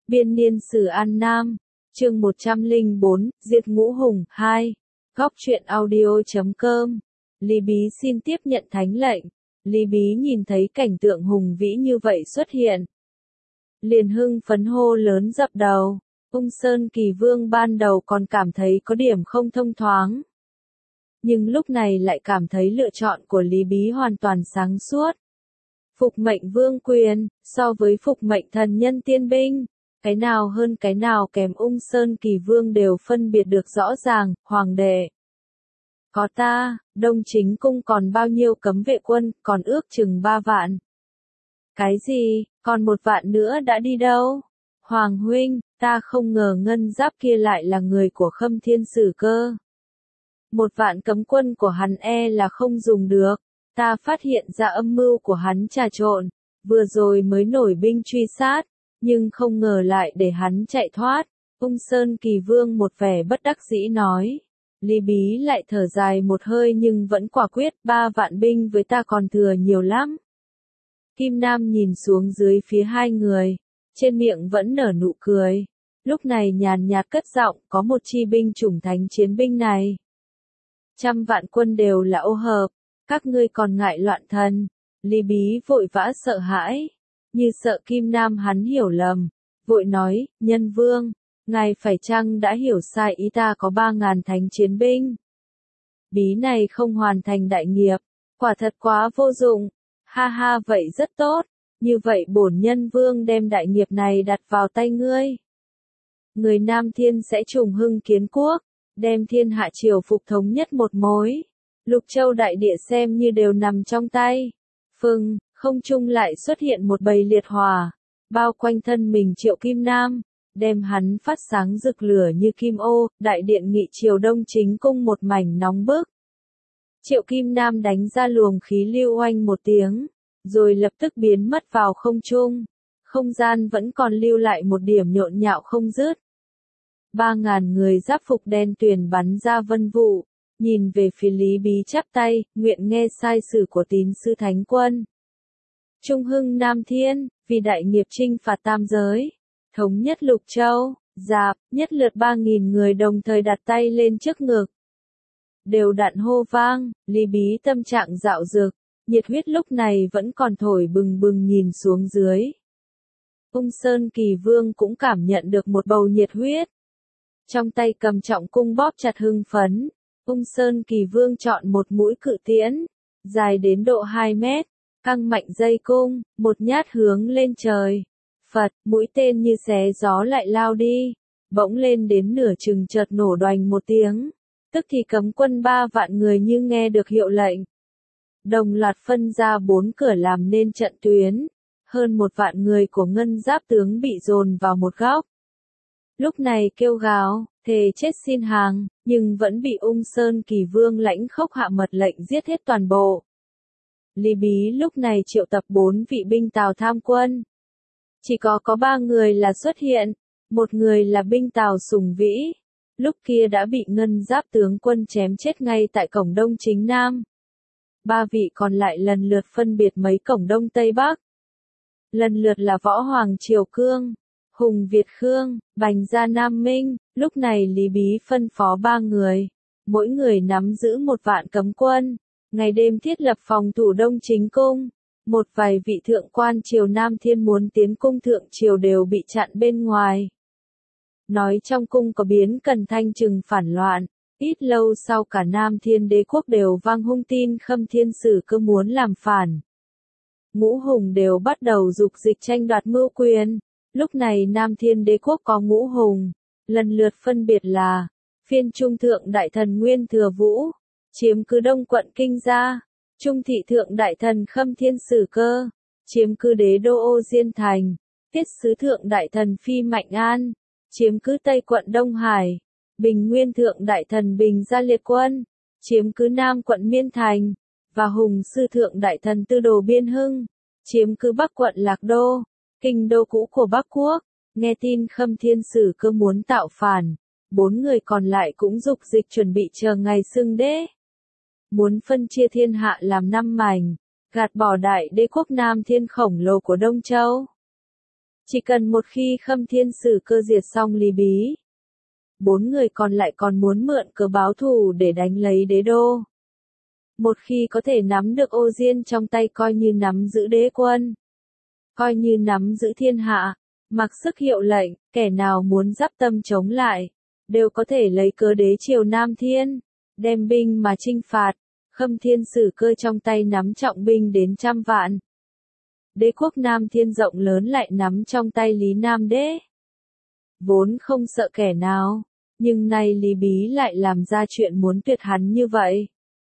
Biên niên sử An Nam, chương 104, Diệt Ngũ Hùng 2. Góc truyện audio.com. Lý Bí xin tiếp nhận thánh lệnh. Lý Bí nhìn thấy cảnh tượng hùng vĩ như vậy xuất hiện, liền hưng phấn hô lớn dập đầu. Ung Sơn Kỳ Vương ban đầu còn cảm thấy có điểm không thông thoáng, nhưng lúc này lại cảm thấy lựa chọn của Lý Bí hoàn toàn sáng suốt. Phục mệnh vương quyền, so với phục mệnh thần nhân tiên binh, cái nào hơn cái nào kém Ung Sơn Kỳ Vương đều phân biệt được rõ ràng. Hoàng đệ, có ta, Đông Chính cung còn bao nhiêu cấm vệ quân, còn ước chừng 3 vạn. Cái gì, còn 1 vạn nữa đã đi đâu? Hoàng huynh, ta không ngờ ngân giáp kia lại là người của Khâm Thiên Sử cơ. 1 vạn cấm quân của hắn là không dùng được. Ta phát hiện ra âm mưu của hắn trà trộn, vừa rồi mới nổi binh truy sát, nhưng không ngờ lại để hắn chạy thoát. Ung Sơn Kỳ Vương một vẻ bất đắc dĩ nói. Lý Bí lại thở dài một hơi nhưng vẫn quả quyết, 3 vạn binh với ta còn thừa nhiều lắm. Kim Nam nhìn xuống dưới phía hai người, trên miệng vẫn nở nụ cười. Lúc này nhàn nhạt cất giọng, có một chi binh chủng thánh chiến binh này. 100 vạn quân đều là ô hợp, các ngươi còn ngại loạn thần. Lý Bí vội vã sợ hãi, như sợ Kim Nam hắn hiểu lầm, vội nói, nhân vương, ngài phải chăng đã hiểu sai ý ta có 3.000 thánh chiến binh. Bí này không hoàn thành đại nghiệp, quả thật quá vô dụng. Ha ha, vậy rất tốt, như vậy bổn nhân vương đem đại nghiệp này đặt vào tay ngươi. Người Nam Thiên sẽ trùng hưng kiến quốc, đem thiên hạ triều phục thống nhất một mối. Lục Châu đại địa xem như đều nằm trong tay. Phừng, không trung lại xuất hiện một bầy liệt hỏa, bao quanh thân mình Triệu Kim Nam, đem hắn phát sáng rực lửa như kim ô. Đại điện nghị triều Đông Chính cung một mảnh nóng bức. Triệu Kim Nam đánh ra luồng khí lưu oanh một tiếng, rồi lập tức biến mất vào không trung. Không gian vẫn còn lưu lại một điểm nhộn nhạo không dứt. 3.000 người giáp phục đen tuyền bắn ra vân vụ, nhìn về phía Lý Bí chắp tay, nguyện nghe sai sử của tín sư thánh quân. Trung hưng Nam Thiên, vì đại nghiệp chinh phạt tam giới, thống nhất Lục Châu, Dạp, nhất lượt 3.000 người đồng thời đặt tay lên trước ngực. Đều đặn hô vang, Lý Bí tâm trạng dạo dực, nhiệt huyết lúc này vẫn còn thổi bừng bừng nhìn xuống dưới. Ung Sơn Kỳ Vương cũng cảm nhận được một bầu nhiệt huyết. Trong tay cầm trọng cung bóp chặt hưng phấn, Ung Sơn Kỳ Vương chọn một mũi cự tiễn, dài đến độ 2 mét, căng mạnh dây cung, một nhát hướng lên trời. Phật, mũi tên như xé gió lại lao đi, bỗng lên đến nửa chừng chợt nổ đoành một tiếng. Tức thì cấm quân 3 vạn người như nghe được hiệu lệnh, đồng loạt phân ra 4 cửa làm nên trận tuyến. Hơn 1 vạn người của ngân giáp tướng bị dồn vào một góc. Lúc này kêu gào, thề chết xin hàng, nhưng vẫn bị Ung Sơn Kỳ Vương lãnh khốc hạ mật lệnh giết hết toàn bộ. Lý Bí lúc này triệu tập 4 vị binh Tào tham quân. Chỉ có 3 người là xuất hiện, một người là binh Tào Sùng Vĩ, lúc kia đã bị ngân giáp tướng quân chém chết ngay tại cổng Đông Chính Nam. 3 vị còn lại lần lượt phân biệt mấy cổng Đông Tây Bắc. Lần lượt là Võ Hoàng Triều Cương, Hùng Việt Khương, Bành Gia Nam Minh. Lúc này Lý Bí phân phó 3 người, mỗi người nắm giữ 1 vạn cấm quân, ngày đêm thiết lập phòng thủ Đông Chính cung. Một vài vị thượng quan triều Nam Thiên muốn tiến cung thượng triều đều bị chặn bên ngoài. Nói trong cung có biến cần thanh trừng phản loạn. Ít lâu sau cả Nam Thiên đế quốc đều vang hung tin Khâm Thiên Sử cơ muốn làm phản. Ngũ hùng đều bắt đầu dục dịch tranh đoạt mưu quyền. Lúc này Nam Thiên đế quốc có ngũ hùng, lần lượt phân biệt là Phiên Trung Thượng Đại Thần Nguyên Thừa Vũ, chiếm cứ Đông quận Kinh Gia; Trung Thị Thượng Đại Thần Khâm Thiên Sử cơ, chiếm cứ Đế đô Ô Diên Thành; Tiết Sứ Thượng Đại Thần Phi Mạnh An, chiếm cứ Tây quận Đông Hải; Bình Nguyên Thượng Đại Thần Bình Gia Liệt Quân, chiếm cứ Nam quận Miên Thành; và Hùng Sư Thượng Đại Thần Tư Đồ Biên Hưng, chiếm cứ Bắc quận Lạc Đô, kinh đô cũ của Bắc Quốc. Nghe tin Khâm Thiên Sử cơ muốn tạo phản, 4 người còn lại cũng dục dịch chuẩn bị chờ ngày xưng đế. Muốn phân chia thiên hạ làm 5 mảnh, gạt bỏ đại đế quốc Nam Thiên khổng lồ của Đông Châu. Chỉ cần một khi Khâm Thiên Sử Cơ diệt xong Lý Bí, 4 người còn lại còn muốn mượn cớ báo thù để đánh lấy đế đô. Một khi có thể nắm được Ô Diên trong tay coi như nắm giữ đế quân, coi như nắm giữ thiên hạ, mặc sức hiệu lệnh, kẻ nào muốn giáp tâm chống lại, đều có thể lấy cớ đế triều Nam Thiên, đem binh mà chinh phạt. Khâm Thiên Sử Cơ trong tay nắm trọng binh đến 100 vạn. Đế quốc Nam Thiên rộng lớn lại nắm trong tay Lý Nam Đế. Vốn không sợ kẻ nào, nhưng nay Lý Bí lại làm ra chuyện muốn tuyệt hắn như vậy.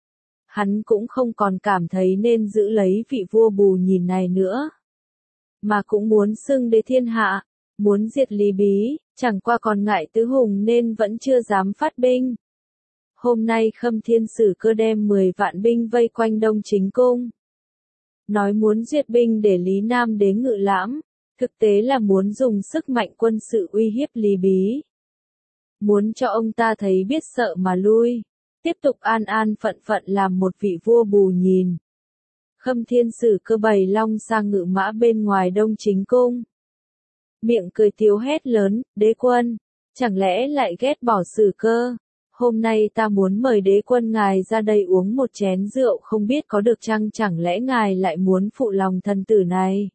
Hắn cũng không còn cảm thấy nên giữ lấy vị vua bù nhìn này nữa, mà cũng muốn xưng đế thiên hạ, muốn diệt Lý Bí, chẳng qua còn ngại tứ hùng nên vẫn chưa dám phát binh. Hôm nay Khâm Thiên Sử Cơ đem 10 vạn binh vây quanh Đông Chính Cung, nói muốn duyệt binh để Lý Nam Đế ngự lãm, thực tế là muốn dùng sức mạnh quân sự uy hiếp Lý Bí. Muốn cho ông ta thấy biết sợ mà lui, tiếp tục an an phận phận làm một vị vua bù nhìn. Khâm Thiên Sử Cơ bày long sang ngự mã bên ngoài Đông Chính Cung. Miệng cười tiếu hét lớn, đế quân, chẳng lẽ lại ghét bỏ Sử Cơ? Hôm nay ta muốn mời đế quân ngài ra đây uống một chén rượu không biết có được chăng, chẳng lẽ ngài lại muốn phụ lòng thần tử này?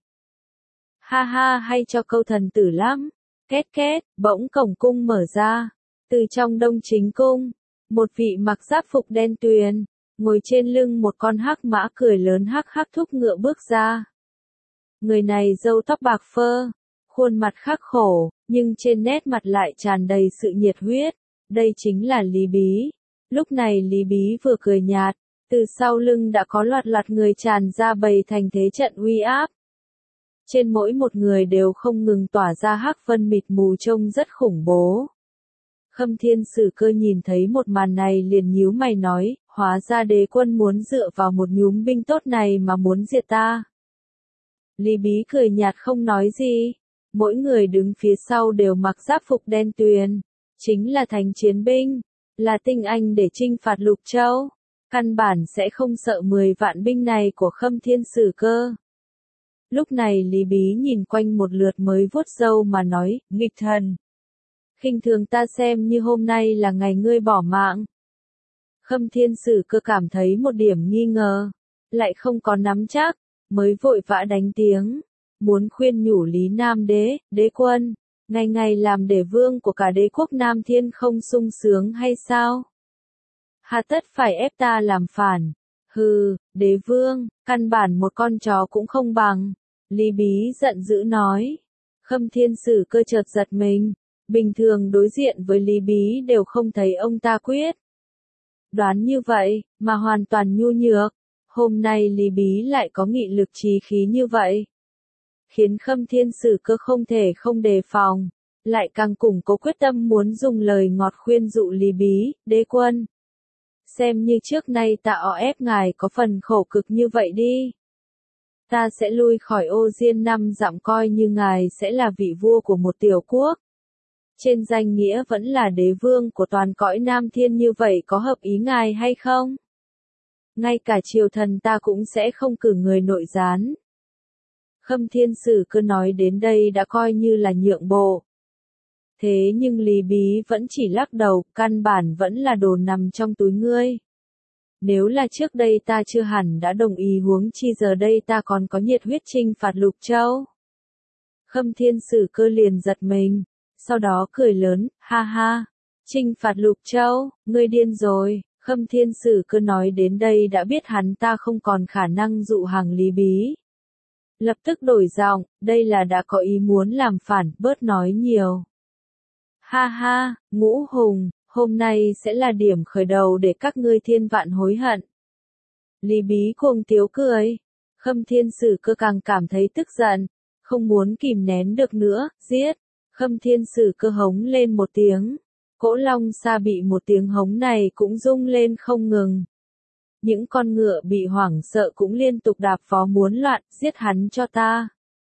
Ha ha, hay cho câu thần tử lắm. Két két, bỗng cổng cung mở ra. Từ trong Đông Chính Cung, một vị mặc giáp phục đen tuyền, ngồi trên lưng một con hắc mã cười lớn hắc hắc thúc ngựa bước ra. Người này râu tóc bạc phơ, khuôn mặt khắc khổ, nhưng trên nét mặt lại tràn đầy sự nhiệt huyết. Đây chính là Lý Bí. Lúc này Lý Bí vừa cười nhạt, từ sau lưng đã có loạt loạt người tràn ra bày thành thế trận uy áp. Trên mỗi một người đều không ngừng tỏa ra hắc vân mịt mù trông rất khủng bố. Khâm Thiên Sử Cơ nhìn thấy một màn này liền nhíu mày nói, hóa ra đế quân muốn dựa vào một nhúm binh tốt này mà muốn diệt ta. Lý Bí cười nhạt không nói gì. Mỗi người đứng phía sau đều mặc giáp phục đen tuyền, chính là thành chiến binh, là tinh anh để chinh phạt Lục Châu. Căn bản sẽ không sợ 10 vạn binh này của Khâm Thiên Sử Cơ. Lúc này Lý Bí nhìn quanh một lượt mới vuốt râu mà nói, nghịch thần. Khinh thường ta xem như hôm nay là ngày ngươi bỏ mạng. Khâm Thiên Sử Cơ cảm thấy một điểm nghi ngờ, lại không có nắm chắc, mới vội vã đánh tiếng, muốn khuyên nhủ Lý Nam Đế, đế quân, ngày ngày làm đế vương của cả đế quốc Nam Thiên không sung sướng hay sao? Hà tất phải ép ta làm phản? Hừ, đế vương, căn bản một con chó cũng không bằng. Lý Bí giận dữ nói. Khâm Thiên Sử Cơ chợt giật mình. Bình thường đối diện với Lý Bí đều không thấy ông ta quyết đoán như vậy, mà hoàn toàn nhu nhược. Hôm nay Lý Bí lại có nghị lực chí khí như vậy, khiến Khâm Thiên Sử Cơ không thể không đề phòng, lại càng củng cố quyết tâm muốn dùng lời ngọt khuyên dụ Lý Bí, đế quân. Xem như trước nay ta o ép ngài có phần khổ cực như vậy đi. Ta sẽ lui khỏi Ô Diên 5 dặm coi như ngài sẽ là vị vua của một tiểu quốc. Trên danh nghĩa vẫn là đế vương của toàn cõi Nam Thiên, như vậy có hợp ý ngài hay không? Ngay cả triều thần ta cũng sẽ không cử người nội gián. Khâm Thiên Sử Cơ nói đến đây đã coi như là nhượng bộ. Thế nhưng Lý Bí vẫn chỉ lắc đầu, căn bản vẫn là đồ nằm trong túi ngươi. Nếu là trước đây ta chưa hẳn đã đồng ý, huống chi giờ đây ta còn có nhiệt huyết chinh phạt Lục Châu. Khâm Thiên Sử Cơ liền giật mình, sau đó cười lớn, ha ha, chinh phạt Lục Châu, ngươi điên rồi. Khâm Thiên Sử Cơ nói đến đây đã biết hắn ta không còn khả năng dụ hàng Lý Bí. Lập tức đổi giọng, đây là đã có ý muốn làm phản, bớt nói nhiều. Ha ha, Ngũ Hùng, hôm nay sẽ là điểm khởi đầu để các ngươi thiên vạn hối hận. Lý Bí cuồng tiếu cười. Khâm Thiên Sử Cơ càng cảm thấy tức giận, không muốn kìm nén được nữa, giết. Khâm Thiên Sử Cơ hống lên một tiếng. Cỗ long xa bị một tiếng hống này cũng rung lên không ngừng. Những con ngựa bị hoảng sợ cũng liên tục đạp vó muốn loạn, giết hắn cho ta.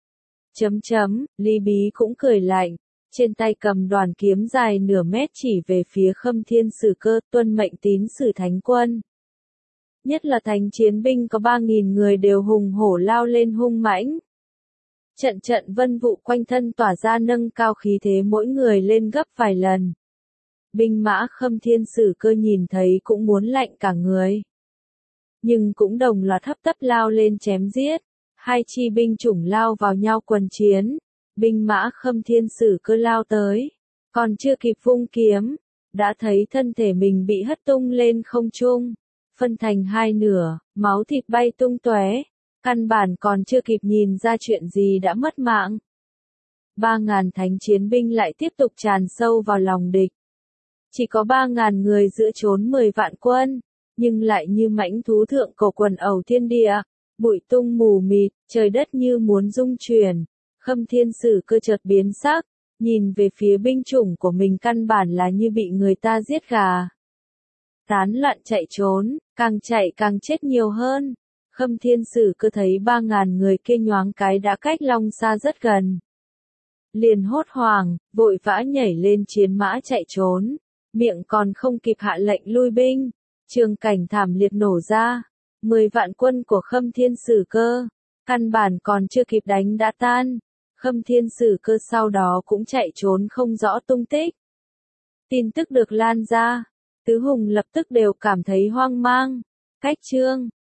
Lý Bí cũng cười lạnh, trên tay cầm đoàn kiếm dài nửa mét chỉ về phía Khâm Thiên Sử Cơ, tuân mệnh tín sử thánh quân. Nhất là thành chiến binh có 3.000 người đều hùng hổ lao lên hung mãnh. Trận trận vân vụ quanh thân tỏa ra nâng cao khí thế mỗi người lên gấp vài lần. Binh mã Khâm Thiên Sử Cơ nhìn thấy cũng muốn lạnh cả người. Nhưng cũng đồng loạt hấp tấp lao lên chém giết. Hai chi binh chủng lao vào nhau quần chiến. Binh mã Khâm Thiên Sử Cơ lao tới. Còn chưa kịp vung kiếm, đã thấy thân thể mình bị hất tung lên không trung. Phân thành hai nửa, máu thịt bay tung tóe. Căn bản còn chưa kịp nhìn ra chuyện gì đã mất mạng. 3.000 thánh chiến binh lại tiếp tục tràn sâu vào lòng địch. Chỉ có 3.000 người giữa trốn 10 vạn quân, nhưng lại như mãnh thú thượng cổ quần ẩu thiên địa, bụi tung mù mịt, trời đất như muốn rung chuyển. Khâm Thiên Sử Cơ chợt biến sắc, nhìn về phía binh chủng của mình căn bản là như bị người ta giết gà. Tán loạn chạy trốn, càng chạy càng chết nhiều hơn. Khâm Thiên Sử Cơ thấy 3.000 người kia nhoáng cái đã cách Long Sa rất gần. Liền hốt hoảng, vội vã nhảy lên chiến mã chạy trốn, miệng còn không kịp hạ lệnh lui binh. Trường cảnh thảm liệt nổ ra, 10 vạn quân của Khâm Thiên Sử Cơ, căn bản còn chưa kịp đánh đã tan. Khâm Thiên Sử Cơ sau đó cũng chạy trốn không rõ tung tích. Tin tức được lan ra, tứ hùng lập tức đều cảm thấy hoang mang. Cách chương